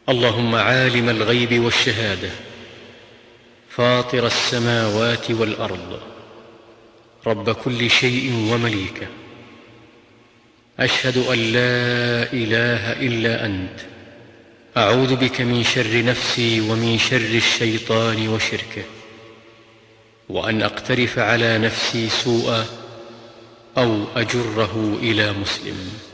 اللهم عالم الغيب والشهادة، فاطر السماوات والأرض، رب كل شيء ومليكه، أشهد أن لا إله إلا أنت، أعوذ بك من شر نفسي ومن شر الشيطان وشركه، وأن أقترف على نفسي سوءا أو أجره إلى مسلم.